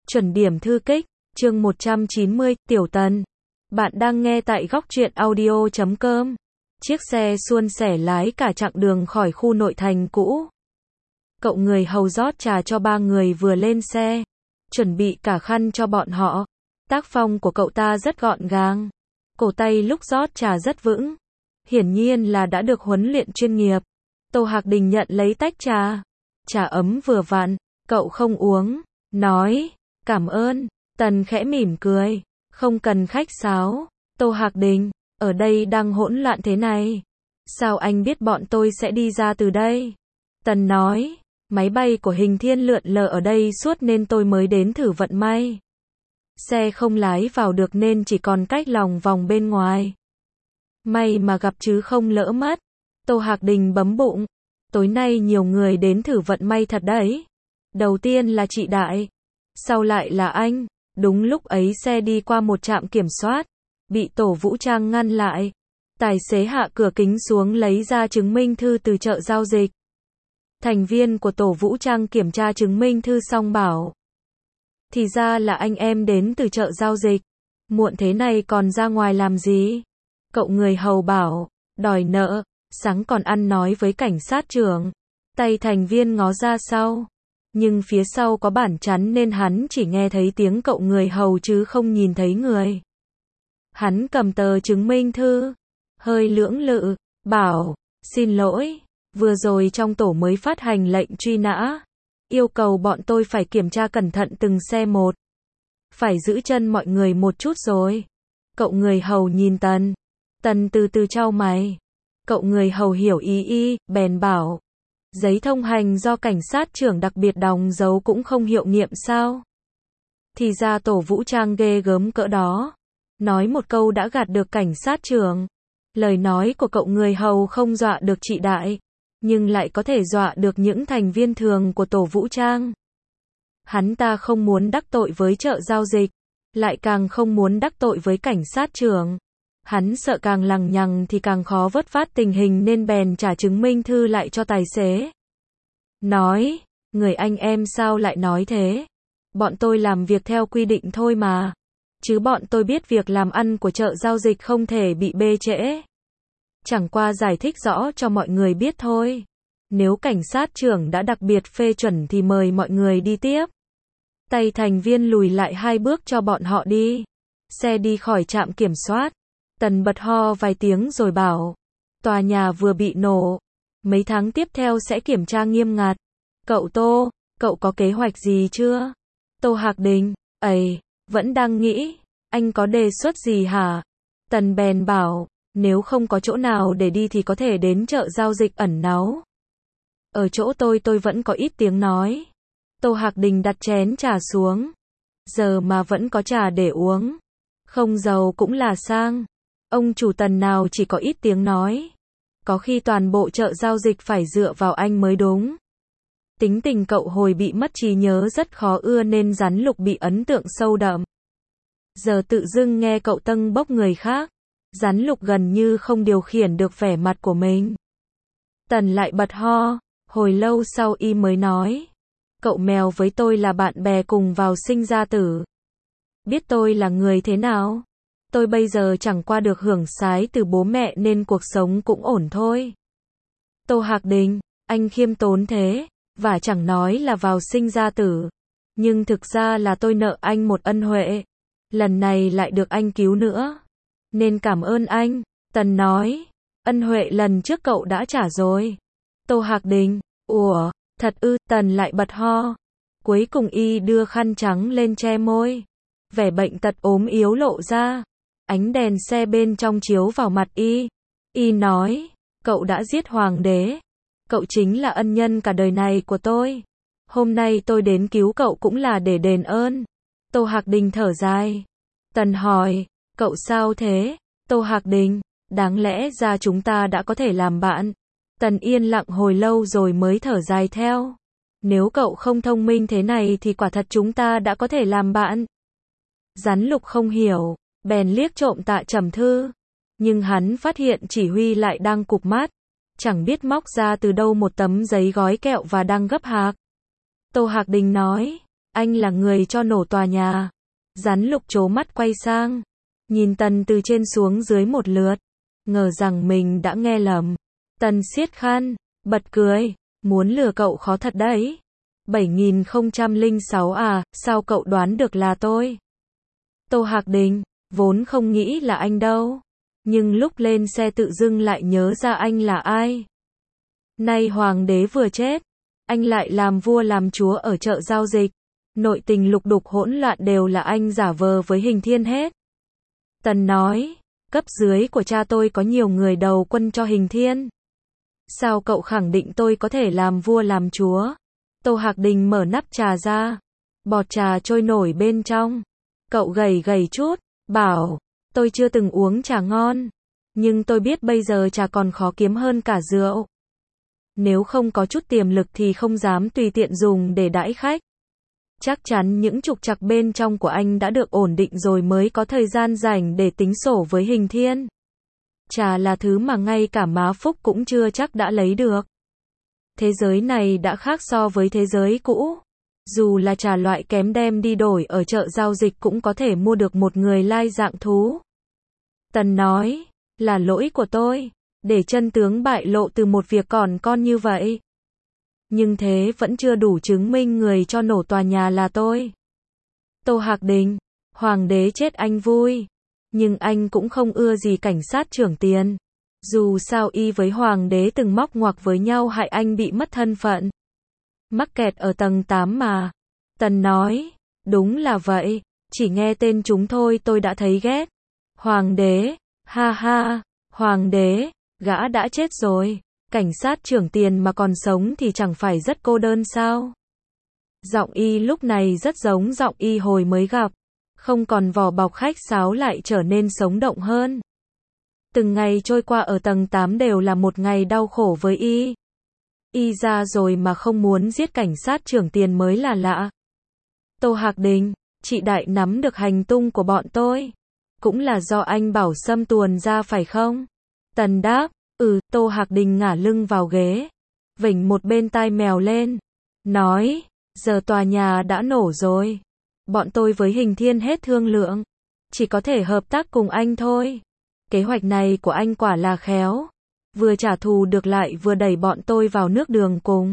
Chuẩn điểm thư kích, chương 190, Tiểu Tần. Bạn đang nghe tại góc truyện audio.com. Chiếc xe suôn sẻ lái cả chặng đường khỏi khu nội thành cũ. Cậu người hầu rót trà cho ba người vừa lên xe, chuẩn bị cả khăn cho bọn họ. Tác phong của cậu ta rất gọn gàng, cổ tay lúc rót trà rất vững, hiển nhiên là đã được huấn luyện chuyên nghiệp. Tô Hạc Đình nhận lấy tách trà, trà ấm vừa vặn, cậu không uống, nói, cảm ơn. Tần khẽ mỉm cười, không cần khách sáo. Tô Hạc Đình, ở đây đang hỗn loạn thế này, sao anh biết bọn tôi sẽ đi ra từ đây? Tần nói, máy bay của Hình Thiên lượn lờ ở đây suốt nên tôi mới đến thử vận may. Xe không lái vào được nên chỉ còn cách lòng vòng bên ngoài. May mà gặp chứ không lỡ mất. Tô Hạc Đình bấm bụng, tối nay nhiều người đến thử vận may thật đấy. Đầu tiên là chị Đại, sau lại là anh. Đúng lúc ấy xe đi qua một trạm kiểm soát, bị tổ vũ trang ngăn lại. Tài xế hạ cửa kính xuống lấy ra chứng minh thư từ chợ giao dịch. Thành viên của tổ vũ trang kiểm tra chứng minh thư xong bảo, thì ra là anh em đến từ chợ giao dịch, muộn thế này còn ra ngoài làm gì? Cậu người hầu bảo, đòi nợ, sáng còn ăn nói với cảnh sát trưởng. Tay thành viên ngó ra sau, nhưng phía sau có bản chắn nên hắn chỉ nghe thấy tiếng cậu người hầu chứ không nhìn thấy người. Hắn cầm tờ chứng minh thư, hơi lưỡng lự, bảo, xin lỗi, vừa rồi trong tổ mới phát hành lệnh truy nã, yêu cầu bọn tôi phải kiểm tra cẩn thận từng xe một. Phải giữ chân mọi người một chút rồi. Cậu người hầu nhìn Tần. Tần từ từ chau mày. Cậu người hầu hiểu ý, bèn bảo, giấy thông hành do cảnh sát trưởng đặc biệt đóng dấu cũng không hiệu nghiệm sao? Thì ra tổ vũ trang ghê gớm cỡ đó. Nói một câu đã gạt được cảnh sát trưởng. Lời nói của cậu người hầu không dọa được chị Đại, nhưng lại có thể dọa được những thành viên thường của tổ vũ trang. Hắn ta không muốn đắc tội với chợ giao dịch, lại càng không muốn đắc tội với cảnh sát trưởng. Hắn sợ càng lằng nhằng thì càng khó vớt vát tình hình nên bèn trả chứng minh thư lại cho tài xế. Nói, người anh em sao lại nói thế? Bọn tôi làm việc theo quy định thôi mà. Chứ bọn tôi biết việc làm ăn của chợ giao dịch không thể bị bê trễ. Chẳng qua giải thích rõ cho mọi người biết thôi. Nếu cảnh sát trưởng đã đặc biệt phê chuẩn thì mời mọi người đi tiếp. Tay thành viên lùi lại 2 bước cho bọn họ đi. Xe đi khỏi trạm kiểm soát. Tần bật ho vài tiếng rồi bảo, tòa nhà vừa bị nổ, mấy tháng tiếp theo sẽ kiểm tra nghiêm ngặt. Cậu Tô, cậu có kế hoạch gì chưa? Tô Hạc Đình, vẫn đang nghĩ, anh có đề xuất gì hả? Tần bèn bảo, nếu không có chỗ nào để đi thì có thể đến chợ giao dịch ẩn náu. Ở chỗ tôi vẫn có ít tiếng nói. Tô Hạc Đình đặt chén trà xuống. Giờ mà vẫn có trà để uống. Không giàu cũng là sang. Ông chủ Tần nào chỉ có ít tiếng nói. Có khi toàn bộ chợ giao dịch phải dựa vào anh mới đúng. Tính tình cậu hồi bị mất trí nhớ rất khó ưa nên Rắn Lục bị ấn tượng sâu đậm. Giờ tự dưng nghe cậu tâng bốc người khác, Rắn Lục gần như không điều khiển được vẻ mặt của mình. Tần lại bật ho, hồi lâu sau y mới nói, cậu mèo với tôi là bạn bè cùng vào sinh ra tử. Biết tôi là người thế nào? Tôi bây giờ chẳng qua được hưởng sái từ bố mẹ nên cuộc sống cũng ổn thôi. Tô Hạc Đình, anh khiêm tốn thế, và chẳng nói là vào sinh ra tử. Nhưng thực ra là tôi nợ anh một ân huệ. Lần này lại được anh cứu nữa. Nên cảm ơn anh. Tần nói, ân huệ lần trước cậu đã trả rồi. Tô Hạc Đình, ủa, thật ư? Tần lại bật ho. Cuối cùng y đưa khăn trắng lên che môi. Vẻ bệnh tật ốm yếu lộ ra. Ánh đèn xe bên trong chiếu vào mặt y. Y nói, cậu đã giết hoàng đế. Cậu chính là ân nhân cả đời này của tôi. Hôm nay tôi đến cứu cậu cũng là để đền ơn. Tô Hạc Đình thở dài. Tần hỏi, cậu sao thế? Tô Hạc Đình, đáng lẽ ra chúng ta đã có thể làm bạn. Tần yên lặng hồi lâu rồi mới thở dài theo. Nếu cậu không thông minh thế này thì quả thật chúng ta đã có thể làm bạn. Rắn Lục không hiểu, bèn liếc trộm Tạ Trầm Thư. Nhưng hắn phát hiện chỉ huy lại đang cụp mắt. Chẳng biết móc ra từ đâu một tấm giấy gói kẹo và đang gấp hạc. Tô Hạc Đình nói, Anh là người cho nổ tòa nhà. Rắn lục trố mắt quay sang, nhìn Tần từ trên xuống dưới một lượt, ngờ rằng mình đã nghe lầm. Tần siết khăn, bật cười, muốn lừa cậu khó thật đấy. 7006 à, sao cậu đoán được là tôi? Tô Hạc Đình, vốn không nghĩ là anh đâu. Nhưng lúc lên xe tự dưng lại nhớ ra anh là ai. Nay hoàng đế vừa chết, anh lại làm vua làm chúa ở chợ giao dịch. Nội tình lục đục hỗn loạn đều là anh giả vờ với Hình Thiên hết. Tần nói, cấp dưới của cha tôi có nhiều người đầu quân cho Hình Thiên. Sao cậu khẳng định tôi có thể làm vua làm chúa? Tô Hạc Đình mở nắp trà ra, bọt trà trôi nổi bên trong. Cậu gầy gầy chút, bảo, tôi chưa từng uống trà ngon, nhưng tôi biết bây giờ trà còn khó kiếm hơn cả rượu. Nếu không có chút tiềm lực thì không dám tùy tiện dùng để đãi khách. Chắc chắn những trục trặc bên trong của anh đã được ổn định rồi mới có thời gian rảnh để tính sổ với Hình Thiên. Trà là thứ mà ngay cả má Phúc cũng chưa chắc đã lấy được. Thế giới này đã khác so với thế giới cũ. Dù là trà loại kém đem đi đổi ở chợ giao dịch cũng có thể mua được một người lai dạng thú. Tần nói, là lỗi của tôi, để chân tướng bại lộ từ một việc còn con như vậy. Nhưng thế vẫn chưa đủ chứng minh người cho nổ tòa nhà là tôi. Tô Hạc Đình, hoàng đế chết anh vui. Nhưng anh cũng không ưa gì cảnh sát trưởng tiền. Dù sao y với hoàng đế từng móc ngoặc với nhau hại anh bị mất thân phận. Mắc kẹt ở tầng 8 mà. Tần nói, đúng là vậy, chỉ nghe tên chúng thôi tôi đã thấy ghét. Hoàng đế, ha ha, hoàng đế, gã đã chết rồi. Cảnh sát trưởng tiền mà còn sống thì chẳng phải rất cô đơn sao? Giọng y lúc này rất giống giọng y hồi mới gặp. Không còn vỏ bọc khách sáo lại trở nên sống động hơn. Từng ngày trôi qua ở tầng 8 đều là một ngày đau khổ với y. Y ra rồi mà không muốn giết cảnh sát trưởng tiền mới là lạ. Tô Hạc Đình, chị Đại nắm được hành tung của bọn tôi. Cũng là do anh bảo Sâm tuồn ra phải không? Tần đáp, Tô Hạc Đình ngả lưng vào ghế, vểnh một bên tai mèo lên, nói, giờ tòa nhà đã nổ rồi. Bọn tôi với Hình Thiên hết thương lượng, chỉ có thể hợp tác cùng anh thôi. Kế hoạch này của anh quả là khéo, vừa trả thù được lại vừa đẩy bọn tôi vào nước đường cùng.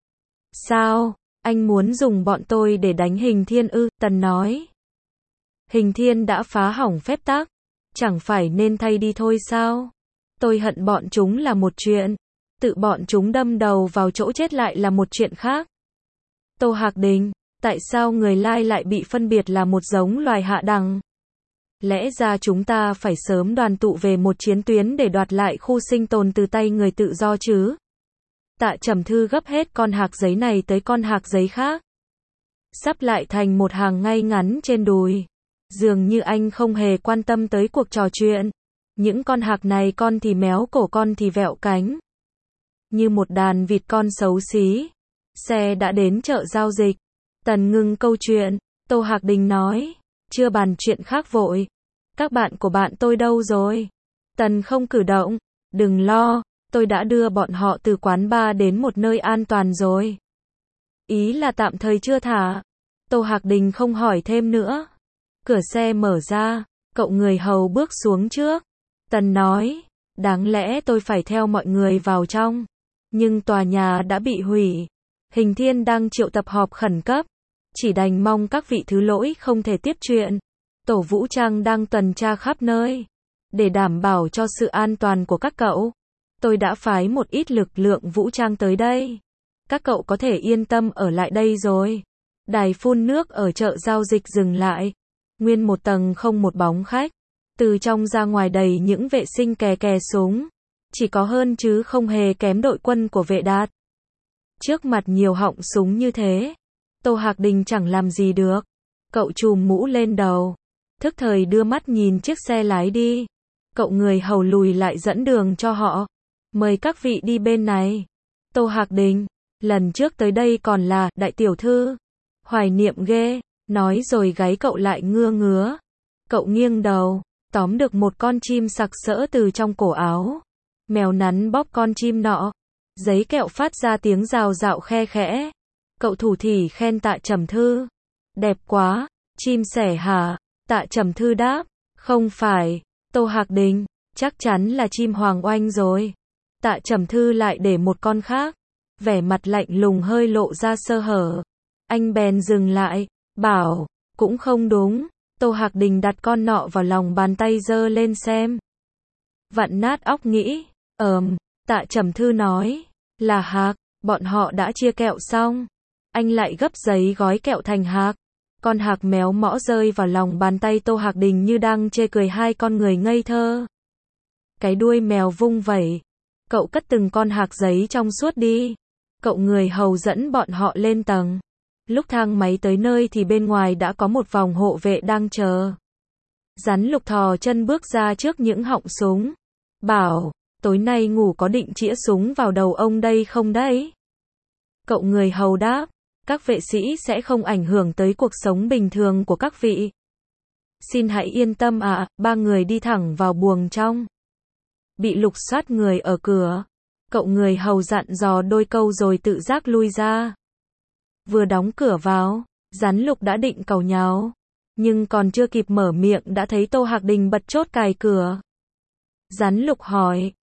Sao, anh muốn dùng bọn tôi để đánh Hình Thiên ư? Tần nói. Hình Thiên đã phá hỏng phép tắc, chẳng phải nên thay đi thôi sao? Tôi hận bọn chúng là một chuyện, tự bọn chúng đâm đầu vào chỗ chết lại là một chuyện khác. Tô Hạc Đình, tại sao người lai lại bị phân biệt là một giống loài hạ đẳng? Lẽ ra chúng ta phải sớm đoàn tụ về một chiến tuyến để đoạt lại khu sinh tồn từ tay người tự do chứ. Tạ Trầm Thư gấp hết con hạc giấy này tới con hạc giấy khác, sắp lại thành một hàng ngay ngắn trên đùi. Dường như anh không hề quan tâm tới cuộc trò chuyện. Những con hạc này con thì méo cổ con thì vẹo cánh. Như một đàn vịt con xấu xí. Xe đã đến chợ giao dịch. Tần ngưng câu chuyện. Tô Hạc Đình nói. Chưa bàn chuyện khác vội. Các bạn của bạn tôi đâu rồi? Tần không cử động. Đừng lo, tôi đã đưa bọn họ từ quán bar đến một nơi an toàn rồi. Ý là tạm thời chưa thả. Tô Hạc Đình không hỏi thêm nữa. Cửa xe mở ra, cậu người hầu bước xuống trước. Tần nói, đáng lẽ tôi phải theo mọi người vào trong. Nhưng tòa nhà đã bị hủy. Hình Thiên đang triệu tập họp khẩn cấp. Chỉ đành mong các vị thứ lỗi không thể tiếp chuyện. Tổ vũ trang đang tuần tra khắp nơi. Để đảm bảo cho sự an toàn của các cậu, tôi đã phái một ít lực lượng vũ trang tới đây. Các cậu có thể yên tâm ở lại đây rồi. Đài phun nước ở chợ giao dịch dừng lại. Nguyên một tầng không một bóng khách. Từ trong ra ngoài đầy những vệ sinh kè kè súng. Chỉ có hơn chứ không hề kém đội quân của vệ đạt. Trước mặt nhiều họng súng như thế, Tô Hạc Đình chẳng làm gì được. Cậu chùm mũ lên đầu, thức thời đưa mắt nhìn chiếc xe lái đi. Cậu người hầu lùi lại dẫn đường cho họ. Mời các vị đi bên này. Tô Hạc Đình, lần trước tới đây còn là đại tiểu thư. Hoài niệm ghê, nói rồi gáy cậu lại ngưa ngứa. Cậu nghiêng đầu, tóm được một con chim sặc sỡ từ trong cổ áo. Mèo nắn bóp con chim nọ. Giấy kẹo phát ra tiếng rào rạo khe khẽ. Cậu thủ thỉ khen Tạ Trầm Thư. Đẹp quá, chim sẻ hả? Tạ Trầm Thư đáp, không phải. Tô Hạc Đình, chắc chắn là chim hoàng oanh rồi. Tạ Trầm Thư lại để một con khác, vẻ mặt lạnh lùng hơi lộ ra sơ hở. Anh bèn dừng lại, bảo, cũng không đúng. Tô Hạc Đình đặt con nọ vào lòng bàn tay giơ lên xem. Vặn nát óc nghĩ, Tạ Trầm Thư nói, là hạc, bọn họ đã chia kẹo xong. Anh lại gấp giấy gói kẹo thành hạc. Con hạc méo mõ rơi vào lòng bàn tay Tô Hạc Đình như đang chê cười hai con người ngây thơ. Cái đuôi mèo vung vẩy. Cậu cất từng con hạc giấy trong suốt đi. Cậu người hầu dẫn bọn họ lên tầng. Lúc thang máy tới nơi thì bên ngoài đã có một vòng hộ vệ đang chờ. Rắn Lục thò chân bước ra trước những họng súng. Bảo, tối nay ngủ có định chĩa súng vào đầu ông đây không đấy? Cậu người hầu đáp, các vệ sĩ sẽ không ảnh hưởng tới cuộc sống bình thường của các vị. Xin hãy yên tâm ạ. Ba người đi thẳng vào buồng trong. Bị lục soát người ở cửa. Cậu người hầu dặn dò đôi câu rồi tự giác lui ra. Vừa đóng cửa vào, Rắn Lục đã định càu nháo. Nhưng còn chưa kịp mở miệng đã thấy Tô Hạc Đình bật chốt cài cửa. Rắn Lục hỏi,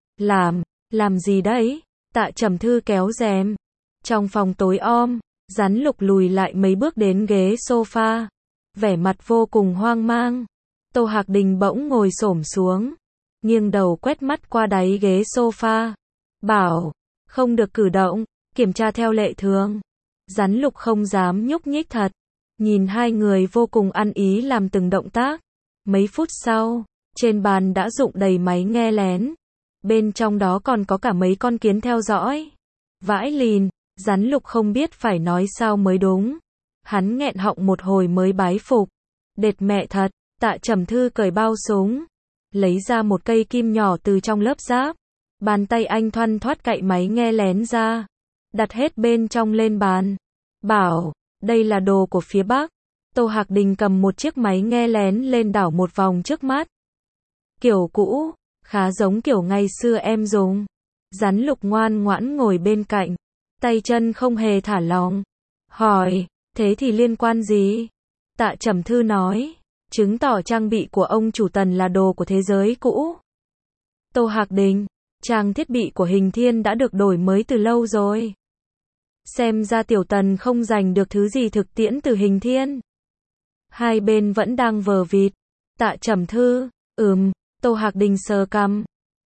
làm gì đấy? Tạ Trầm Thư kéo rèm. Trong phòng tối om, Rắn Lục lùi lại mấy bước đến ghế sofa. Vẻ mặt vô cùng hoang mang. Tô Hạc Đình bỗng ngồi xổm xuống. Nghiêng đầu quét mắt qua đáy ghế sofa. Bảo, không được cử động, kiểm tra theo lệ thường. Rắn Lục không dám nhúc nhích thật. Nhìn hai người vô cùng ăn ý làm từng động tác. Mấy phút sau, trên bàn đã dụng đầy máy nghe lén. Bên trong đó còn có cả mấy con kiến theo dõi. Vãi lìn, Rắn Lục không biết phải nói sao mới đúng. Hắn nghẹn họng một hồi mới bái phục. Đệt mẹ thật. Tạ Trầm Thư cởi bao súng. Lấy ra một cây kim nhỏ từ trong lớp giáp. Bàn tay anh thoăn thoắt cạy máy nghe lén ra. Đặt hết bên trong lên bàn. Bảo, đây là đồ của phía Bắc. Tô Hạc Đình cầm một chiếc máy nghe lén lên đảo một vòng trước mắt. Kiểu cũ, khá giống kiểu ngày xưa em dùng. Rắn Lục ngoan ngoãn ngồi bên cạnh. Tay chân không hề thả lỏng. Hỏi, thế thì liên quan gì? Tạ Trầm Thư nói, chứng tỏ trang bị của ông chủ Tần là đồ của thế giới cũ. Tô Hạc Đình, trang thiết bị của Hình Thiên đã được đổi mới từ lâu rồi. Xem ra Tiểu Tần không giành được thứ gì thực tiễn từ Hình Thiên. Hai bên vẫn đang vờ vịt. Tạ Trầm Thư, Tô Hạc Đình sờ cằm.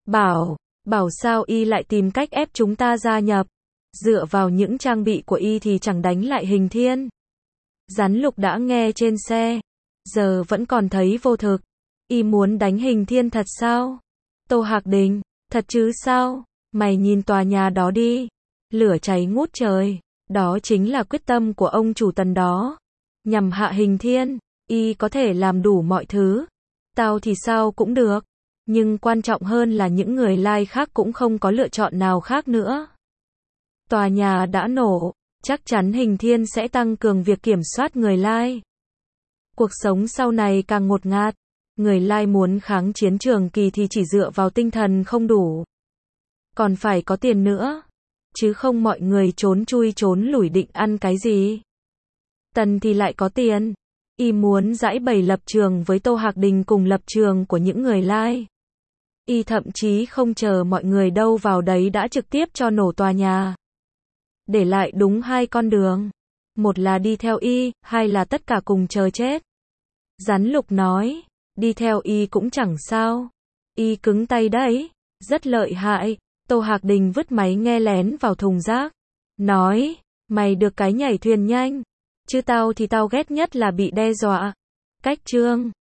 Bảo sao y lại tìm cách ép chúng ta gia nhập. Dựa vào những trang bị của y thì chẳng đánh lại Hình Thiên. Rắn Lục đã nghe trên xe. Giờ vẫn còn thấy vô thực. Y muốn đánh Hình Thiên thật sao? Tô Hạc Đình, thật chứ sao? Mày nhìn tòa nhà đó đi. Lửa cháy ngút trời. Đó chính là quyết tâm của ông chủ Tần đó. Nhằm hạ Hình Thiên. Y có thể làm đủ mọi thứ. Tao thì sao cũng được. Nhưng quan trọng hơn là những người lai khác cũng không có lựa chọn nào khác nữa. Tòa nhà đã nổ. Chắc chắn Hình Thiên sẽ tăng cường việc kiểm soát người lai. Cuộc sống sau này càng ngột ngạt. Người lai muốn kháng chiến trường kỳ thì chỉ dựa vào tinh thần không đủ. Còn phải có tiền nữa. Chứ không mọi người trốn chui trốn lủi định ăn cái gì. Tần thì lại có tiền. Y muốn giãi bày lập trường với Tô Hạc Đình cùng lập trường của những người lai. Y thậm chí không chờ mọi người đâu vào đấy đã trực tiếp cho nổ tòa nhà. Để lại đúng hai con đường. Một là đi theo Y, hai là tất cả cùng chờ chết. Rắn Lục nói, đi theo Y cũng chẳng sao. Y cứng tay đấy, rất lợi hại. Tô Hạc Đình vứt máy nghe lén vào thùng rác. Nói, mày được cái nhảy thuyền nhanh. Chứ tao thì tao ghét nhất là bị đe dọa. Cách chương